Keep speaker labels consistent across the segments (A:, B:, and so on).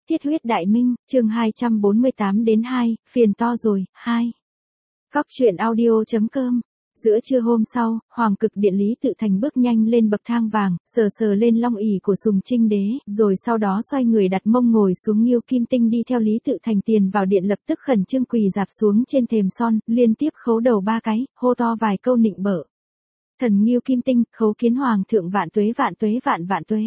A: Thiết huyết đại minh, chương 248-2, phiền to rồi, 2. Góc truyện audio.com. Giữa trưa hôm sau, Hoàng Cực Điện Lý Tự Thành bước nhanh lên bậc thang vàng, sờ sờ lên long ỷ của Sùng Trinh Đế, rồi sau đó xoay người đặt mông ngồi xuống. Ngưu Kim Tinh đi theo Lý Tự Thành tiền vào điện, lập tức khẩn trương quỳ rạp xuống trên thềm son, liên tiếp khấu đầu 3 cái, hô to vài câu nịnh bợ. Thần Ngưu Kim Tinh, khấu kiến Hoàng thượng vạn tuế vạn tuế vạn vạn tuế.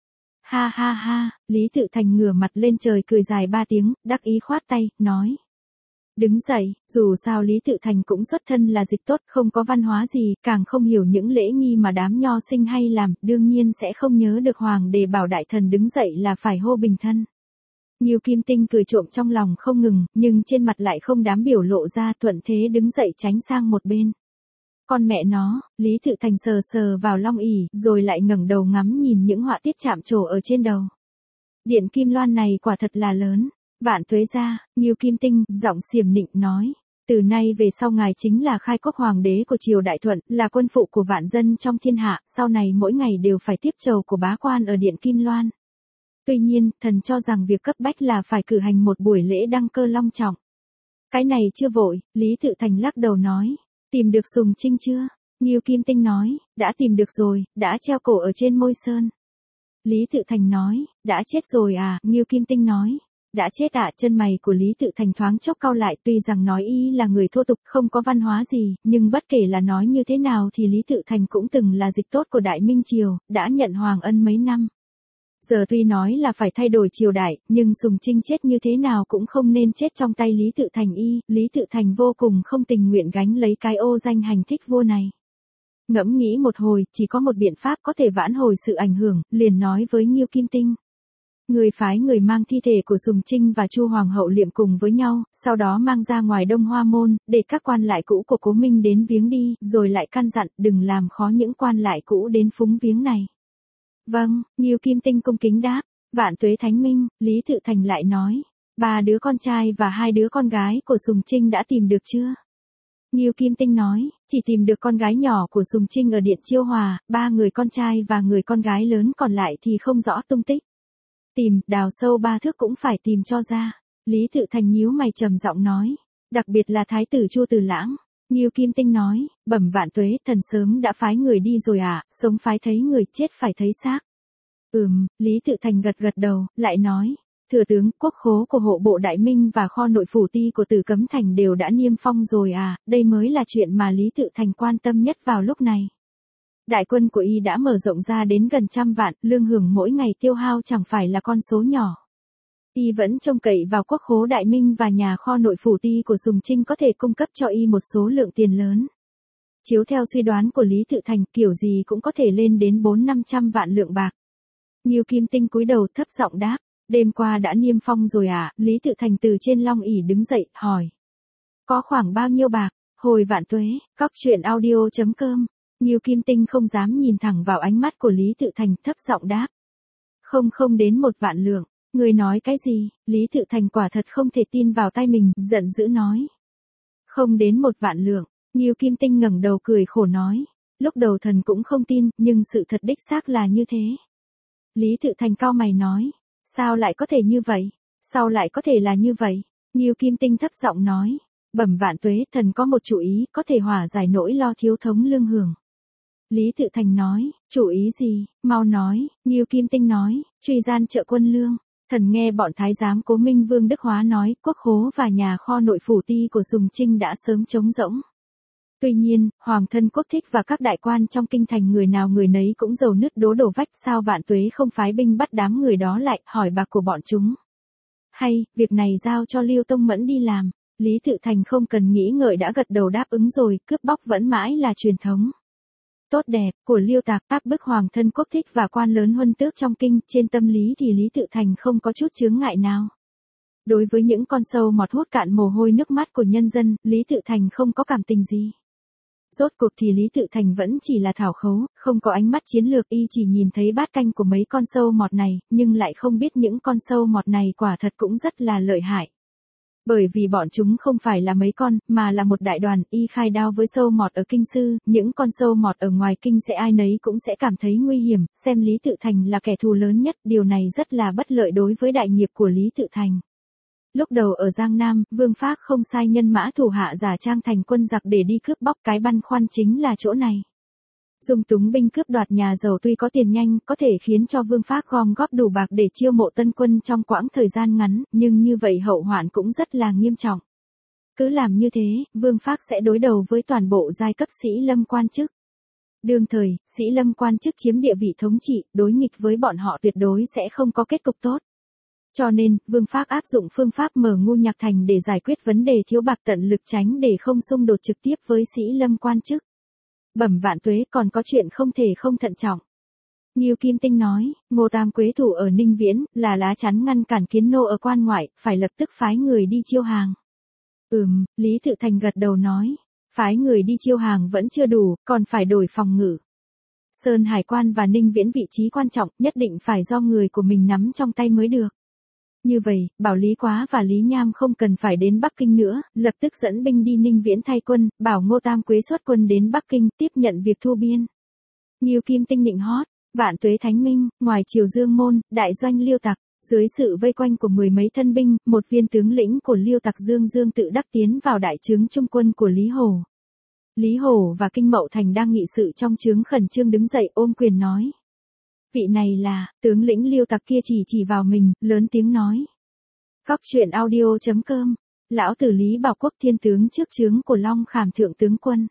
A: Ha ha ha, Lý Tự Thành ngửa mặt lên trời cười dài 3 tiếng, đắc ý khoát tay, nói. Đứng dậy, dù sao Lý Tự Thành cũng xuất thân là dịch tốt, không có văn hóa gì, càng không hiểu những lễ nghi mà đám nho sinh hay làm, đương nhiên sẽ không nhớ được Hoàng để bảo đại thần đứng dậy là phải hô bình thân. Ngưu Kim Tinh cười trộm trong lòng không ngừng, nhưng trên mặt lại không dám biểu lộ ra, thuận thế đứng dậy tránh sang một bên. Con mẹ nó, Lý Tự Thành sờ sờ vào long ỷ, rồi lại ngẩng đầu ngắm nhìn những họa tiết chạm trổ ở trên đầu. Điện Kim Loan này quả thật là lớn. Vạn tuế ra, Ngưu Kim Tinh, giọng xiểm nịnh nói. Từ nay về sau ngài chính là khai quốc hoàng đế của triều Đại Thuận, là quân phụ của vạn dân trong thiên hạ, sau này mỗi ngày đều phải tiếp trầu của bá quan ở Điện Kim Loan. Tuy nhiên, thần cho rằng việc cấp bách là phải cử hành một buổi lễ đăng cơ long trọng. Cái này chưa vội, Lý Tự Thành lắc đầu nói. Tìm được Sùng Trinh chưa? Ngưu Kim Tinh nói, đã tìm được rồi, đã treo cổ ở trên Môi Sơn. Lý Tự Thành nói, đã chết rồi à? Ngưu Kim Tinh nói. Đã chết ạ. Chân mày của Lý Tự Thành thoáng chốc cau lại, tuy rằng nói y là người thô tục không có văn hóa gì, nhưng bất kể là nói như thế nào thì Lý Tự Thành cũng từng là dịch tốt của Đại Minh Triều, đã nhận hoàng ân mấy năm. Giờ tuy nói là phải thay đổi triều đại, nhưng Sùng Trinh chết như thế nào cũng không nên chết trong tay Lý Tự Thành y, Lý Tự Thành vô cùng không tình nguyện gánh lấy cái ô danh hành thích vua này. Ngẫm nghĩ một hồi, chỉ có một biện pháp có thể vãn hồi sự ảnh hưởng, liền nói với Ngưu Kim Tinh. Người phái người mang thi thể của Sùng Trinh và Chu Hoàng hậu liệm cùng với nhau, sau đó mang ra ngoài Đông Hoa Môn, để các quan lại cũ của Cố Minh đến viếng đi, rồi lại căn dặn đừng làm khó những quan lại cũ đến phúng viếng này. Vâng, Ngưu Kim Tinh cung kính đáp. Vạn tuế thánh minh, Lý Tự Thành lại nói. 3 đứa con trai và 2 đứa con gái của Sùng Trinh đã tìm được chưa? Ngưu Kim Tinh nói, chỉ tìm được con gái nhỏ của Sùng Trinh ở Điện Chiêu Hòa, 3 người con trai và người con gái lớn còn lại thì không rõ tung tích. Tìm, đào sâu 3 thước cũng phải tìm cho ra. Lý Tự Thành nhíu mày trầm giọng nói. Đặc biệt là Thái tử Chu Từ Lãng. Ngưu Kim Tinh nói, bẩm vạn tuế, thần sớm đã phái người đi rồi à, sống phái thấy người, chết phải thấy xác. Lý Tự Thành gật gật đầu, lại nói. Thừa tướng, quốc khố của hộ bộ Đại Minh và kho nội phủ ti của Tử Cấm Thành đều đã niêm phong rồi à, đây mới là chuyện mà Lý Tự Thành quan tâm nhất vào lúc này. Đại quân của y đã mở rộng ra đến gần 100 vạn, lương hưởng mỗi ngày tiêu hao chẳng phải là con số nhỏ. Y vẫn trông cậy vào quốc khố Đại Minh và nhà kho nội phủ ti của Sùng Trinh có thể cung cấp cho y một số lượng tiền lớn. Chiếu theo suy đoán của Lý Tự Thành, kiểu gì cũng có thể lên đến 400-500 vạn lượng bạc. Ngưu Kim Tinh cúi đầu thấp giọng đáp, đêm qua đã niêm phong rồi à? Lý Tự Thành từ trên long ỷ đứng dậy, hỏi. Có khoảng bao nhiêu bạc? Hồi vạn tuế, góc truyện audio.com. Ngưu Kim Tinh không dám nhìn thẳng vào ánh mắt của Lý Tự Thành, thấp giọng đáp. Không đến 1 vạn lượng. Người nói cái gì? Lý Tự Thành quả thật không thể tin vào tai mình, giận dữ nói. Không đến 1 vạn lượng. Ngưu Kim Tinh ngẩng đầu cười khổ nói. Lúc đầu thần cũng không tin, nhưng sự thật đích xác là như thế. Lý Tự Thành cau mày nói. Sao lại có thể như vậy? Sao lại có thể là như vậy? Ngưu Kim Tinh thấp giọng nói. Bẩm vạn tuế, thần có một chủ ý, có thể hòa giải nỗi lo thiếu thống lương hưởng. Lý Tự Thành nói, chủ ý gì, mau nói. Ngưu Kim Tinh nói, truy gian trợ quân lương. Thần nghe bọn thái giám Cố Minh Vương Đức Hóa nói, quốc khố và nhà kho nội phủ ti của Sùng Trinh đã sớm trống rỗng. Tuy nhiên, Hoàng thân quốc thích và các đại quan trong kinh thành người nào người nấy cũng dầu nứt đổ vách, sao vạn tuế không phái binh bắt đám người đó lại, hỏi bạc của bọn chúng. Hay, việc này giao cho Liêu Tông Mẫn đi làm. Lý Tự Thành không cần nghĩ ngợi đã gật đầu đáp ứng rồi, cướp bóc vẫn mãi là truyền thống. Tốt đẹp, của Liêu Tạc áp bức hoàng thân quốc thích và quan lớn huân tước trong kinh, trên tâm lý thì Lý Tự Thành không có chút chướng ngại nào. Đối với những con sâu mọt hút cạn mồ hôi nước mắt của nhân dân, Lý Tự Thành không có cảm tình gì. Rốt cuộc thì Lý Tự Thành vẫn chỉ là thảo khấu, không có ánh mắt chiến lược, y chỉ nhìn thấy bát canh của mấy con sâu mọt này, nhưng lại không biết những con sâu mọt này quả thật cũng rất là lợi hại. Bởi vì bọn chúng không phải là mấy con, mà là một đại đoàn, y khai đao với sâu mọt ở kinh sư, những con sâu mọt ở ngoài kinh sẽ ai nấy cũng sẽ cảm thấy nguy hiểm, xem Lý Tự Thành là kẻ thù lớn nhất, điều này rất là bất lợi đối với đại nghiệp của Lý Tự Thành. Lúc đầu ở Giang Nam, Vương Phác không sai nhân mã thủ hạ giả trang thành quân giặc để đi cướp bóc, cái băn khoăn chính là chỗ này. Dung túng binh cướp đoạt nhà giàu tuy có tiền nhanh, có thể khiến cho Vương Phác gom góp đủ bạc để chiêu mộ tân quân trong quãng thời gian ngắn, nhưng như vậy hậu hoạn cũng rất là nghiêm trọng. Cứ làm như thế, Vương Phác sẽ đối đầu với toàn bộ giai cấp sĩ lâm quan chức. Đương thời, sĩ lâm quan chức chiếm địa vị thống trị, đối nghịch với bọn họ tuyệt đối sẽ không có kết cục tốt. Cho nên, Vương Phác áp dụng phương pháp mở ngu nhạc thành để giải quyết vấn đề thiếu bạc, tận lực tránh để không xung đột trực tiếp với sĩ lâm quan chức. Bẩm vạn tuế, còn có chuyện không thể không thận trọng. Ngưu Kim Tinh nói, Ngô Tam Quế thủ ở Ninh Viễn, là lá chắn ngăn cản Kiến Nô ở quan ngoại, phải lập tức phái người đi chiêu hàng. Lý Tự Thành gật đầu nói, phái người đi chiêu hàng vẫn chưa đủ, còn phải đổi phòng ngự. Sơn Hải quan và Ninh Viễn vị trí quan trọng, nhất định phải do người của mình nắm trong tay mới được. Như vậy, bảo Lý Quá và Lý Nham không cần phải đến Bắc Kinh nữa, lập tức dẫn binh đi Ninh Viễn thay quân, bảo Ngô Tam Quế xuất quân đến Bắc Kinh, tiếp nhận việc thu biên. Ngưu Kim Tinh nịnh hót, vạn tuế thánh minh, ngoài triều Dương Môn, đại doanh Liêu tặc, dưới sự vây quanh của mười mấy thân binh, một viên tướng lĩnh của Liêu tặc Dương tự đắc tiến vào đại trướng trung quân của Lý Hổ. Lý Hổ và Kinh Mậu Thành đang nghị sự trong trướng khẩn trương đứng dậy ôm quyền nói. Vị này là, tướng lĩnh Liêu tặc kia chỉ vào mình, lớn tiếng nói. Cóc truyện audio.com, lão tử Lý Bảo Quốc thiên tướng trước trướng của Long Khảm thượng tướng quân.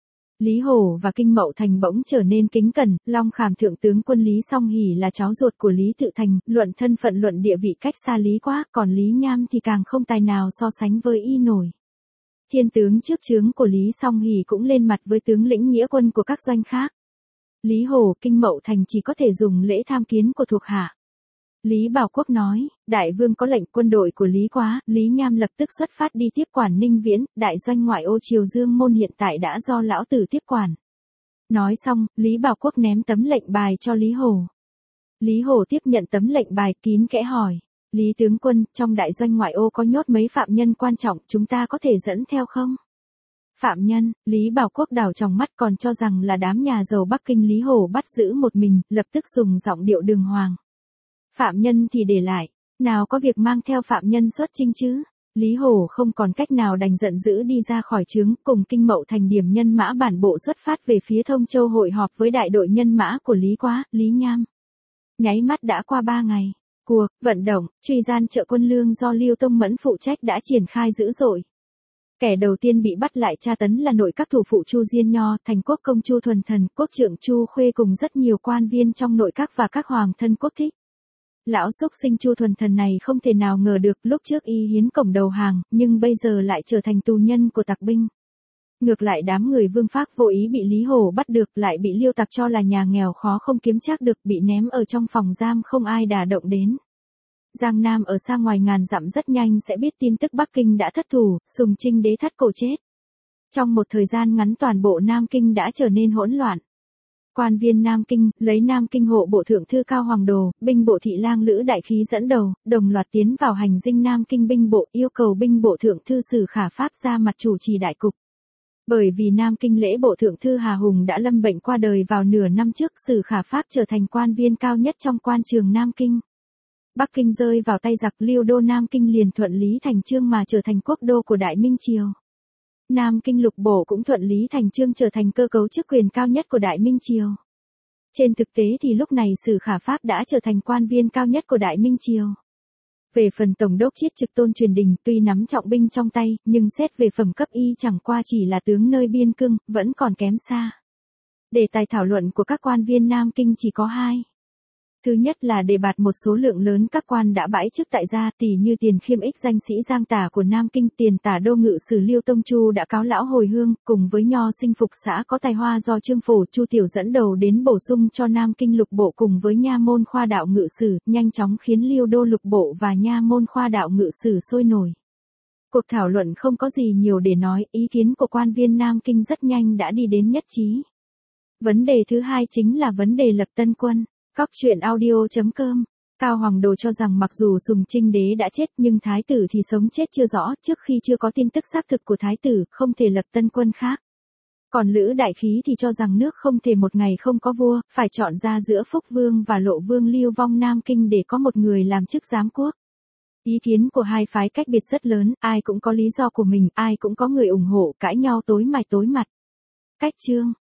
A: Lý Hổ và Kinh Mậu Thành bỗng trở nên kính cẩn, Long Khảm thượng tướng quân Lý Song Hỷ là cháu ruột của Lý Tự Thành, luận thân phận luận địa vị cách xa Lý Quá, còn Lý Nham thì càng không tài nào so sánh với y nổi. Thiên tướng trước trướng của Lý Song Hỷ cũng lên mặt với tướng lĩnh nghĩa quân của các doanh khác. Lý Hổ, Kinh Mậu Thành chỉ có thể dùng lễ tham kiến của thuộc hạ. Lý Bảo Quốc nói, đại vương có lệnh quân đội của Lý Quá, Lý Nham lập tức xuất phát đi tiếp quản Ninh Viễn, đại doanh ngoại ô triều Dương Môn hiện tại đã do lão tử tiếp quản. Nói xong, Lý Bảo Quốc ném tấm lệnh bài cho Lý Hổ. Lý Hổ tiếp nhận tấm lệnh bài, kín kẽ hỏi, Lý tướng quân, trong đại doanh ngoại ô có nhốt mấy phạm nhân quan trọng, chúng ta có thể dẫn theo không? Phạm nhân, Lý Bảo Quốc đảo tròng mắt, còn cho rằng là đám nhà giàu Bắc Kinh. Lý Hổ bắt giữ một mình, lập tức dùng giọng điệu đường hoàng. Phạm nhân thì để lại, nào có việc mang theo phạm nhân xuất chinh chứ? Lý Hổ không còn cách nào đành giận dữ đi ra khỏi trướng, cùng Kinh Mậu Thành điểm nhân mã bản bộ xuất phát về phía Thông Châu hội họp với đại đội nhân mã của Lý Quá, Lý Nham. Nháy mắt đã qua 3 ngày, cuộc vận động truy gian trợ quân lương do Liêu Tông Mẫn phụ trách đã triển khai dữ dội. Kẻ đầu tiên bị bắt lại tra tấn là nội các thủ phụ Chu Diên Nho, thành quốc công Chu Thuần Thần, quốc trượng Chu Khuê cùng rất nhiều quan viên trong nội các và các hoàng thân quốc thích. Lão xúc sinh Chu Thuần Thần này không thể nào ngờ được lúc trước y hiến cổng đầu hàng, nhưng bây giờ lại trở thành tù nhân của tặc binh. Ngược lại đám người Vương Phác vô ý bị Lý Hổ bắt được, lại bị Liêu tặc cho là nhà nghèo khó không kiếm trác được, bị ném ở trong phòng giam không ai đả động đến. Giang Nam ở xa ngoài ngàn dặm rất nhanh sẽ biết tin tức Bắc Kinh đã thất thủ, Sùng Trinh đế thắt cổ chết. Trong một thời gian ngắn toàn bộ Nam Kinh đã trở nên hỗn loạn. Quan viên Nam Kinh, lấy Nam Kinh hộ bộ thượng thư Cao Hoàng Đồ, binh bộ thị lang Lữ Đại Khí dẫn đầu, đồng loạt tiến vào hành dinh Nam Kinh binh bộ, yêu cầu binh bộ thượng thư Sử Khả Pháp ra mặt chủ trì đại cục. Bởi vì Nam Kinh lễ bộ thượng thư Hà Hùng đã lâm bệnh qua đời vào nửa năm trước, Sử Khả Pháp trở thành quan viên cao nhất trong quan trường Nam Kinh. Bắc Kinh rơi vào tay giặc, Liêu đô Nam Kinh liền thuận lý thành chương mà trở thành quốc đô của Đại Minh Triều. Nam Kinh lục bộ cũng thuận lý thành chương trở thành cơ cấu chức quyền cao nhất của Đại Minh Triều. Trên thực tế thì lúc này Sử Khả Pháp đã trở thành quan viên cao nhất của Đại Minh Triều. Về phần Tổng đốc Chiết Trực Tôn Truyền Đình, tuy nắm trọng binh trong tay, nhưng xét về phẩm cấp y chẳng qua chỉ là tướng nơi biên cương, vẫn còn kém xa. Đề tài thảo luận của các quan viên Nam Kinh chỉ có 2. Thứ nhất là đề bạt một số lượng lớn các quan đã bãi chức tại gia, tỷ như Tiền Khiêm ích danh sĩ Giang Tả của Nam Kinh, Tiền Tả đô ngự sử Liêu Tông Chu đã cáo lão hồi hương, cùng với Nho sinh phục xã có tài hoa do Trương Phổ Chu Tiểu dẫn đầu đến bổ sung cho Nam Kinh lục bộ cùng với nha môn khoa đạo ngự sử, nhanh chóng khiến Liêu đô lục bộ và nha môn khoa đạo ngự sử sôi nổi. Cuộc thảo luận không có gì nhiều để nói, ý kiến của quan viên Nam Kinh rất nhanh đã đi đến nhất trí. Vấn đề thứ hai chính là vấn đề lập tân quân. Cóc truyện audio.com Cao Hoàng Đồ cho rằng mặc dù Sùng Trinh Đế đã chết nhưng thái tử thì sống chết chưa rõ, trước khi chưa có tin tức xác thực của thái tử, không thể lập tân quân khác. Còn Lữ Đại Khí thì cho rằng nước không thể một ngày không có vua, phải chọn ra giữa Phúc Vương và Lộ Vương lưu vong Nam Kinh để có một người làm chức giám quốc. Ý kiến của hai phái cách biệt rất lớn, ai cũng có lý do của mình, ai cũng có người ủng hộ, cãi nhau tối mai tối mặt. Cách chương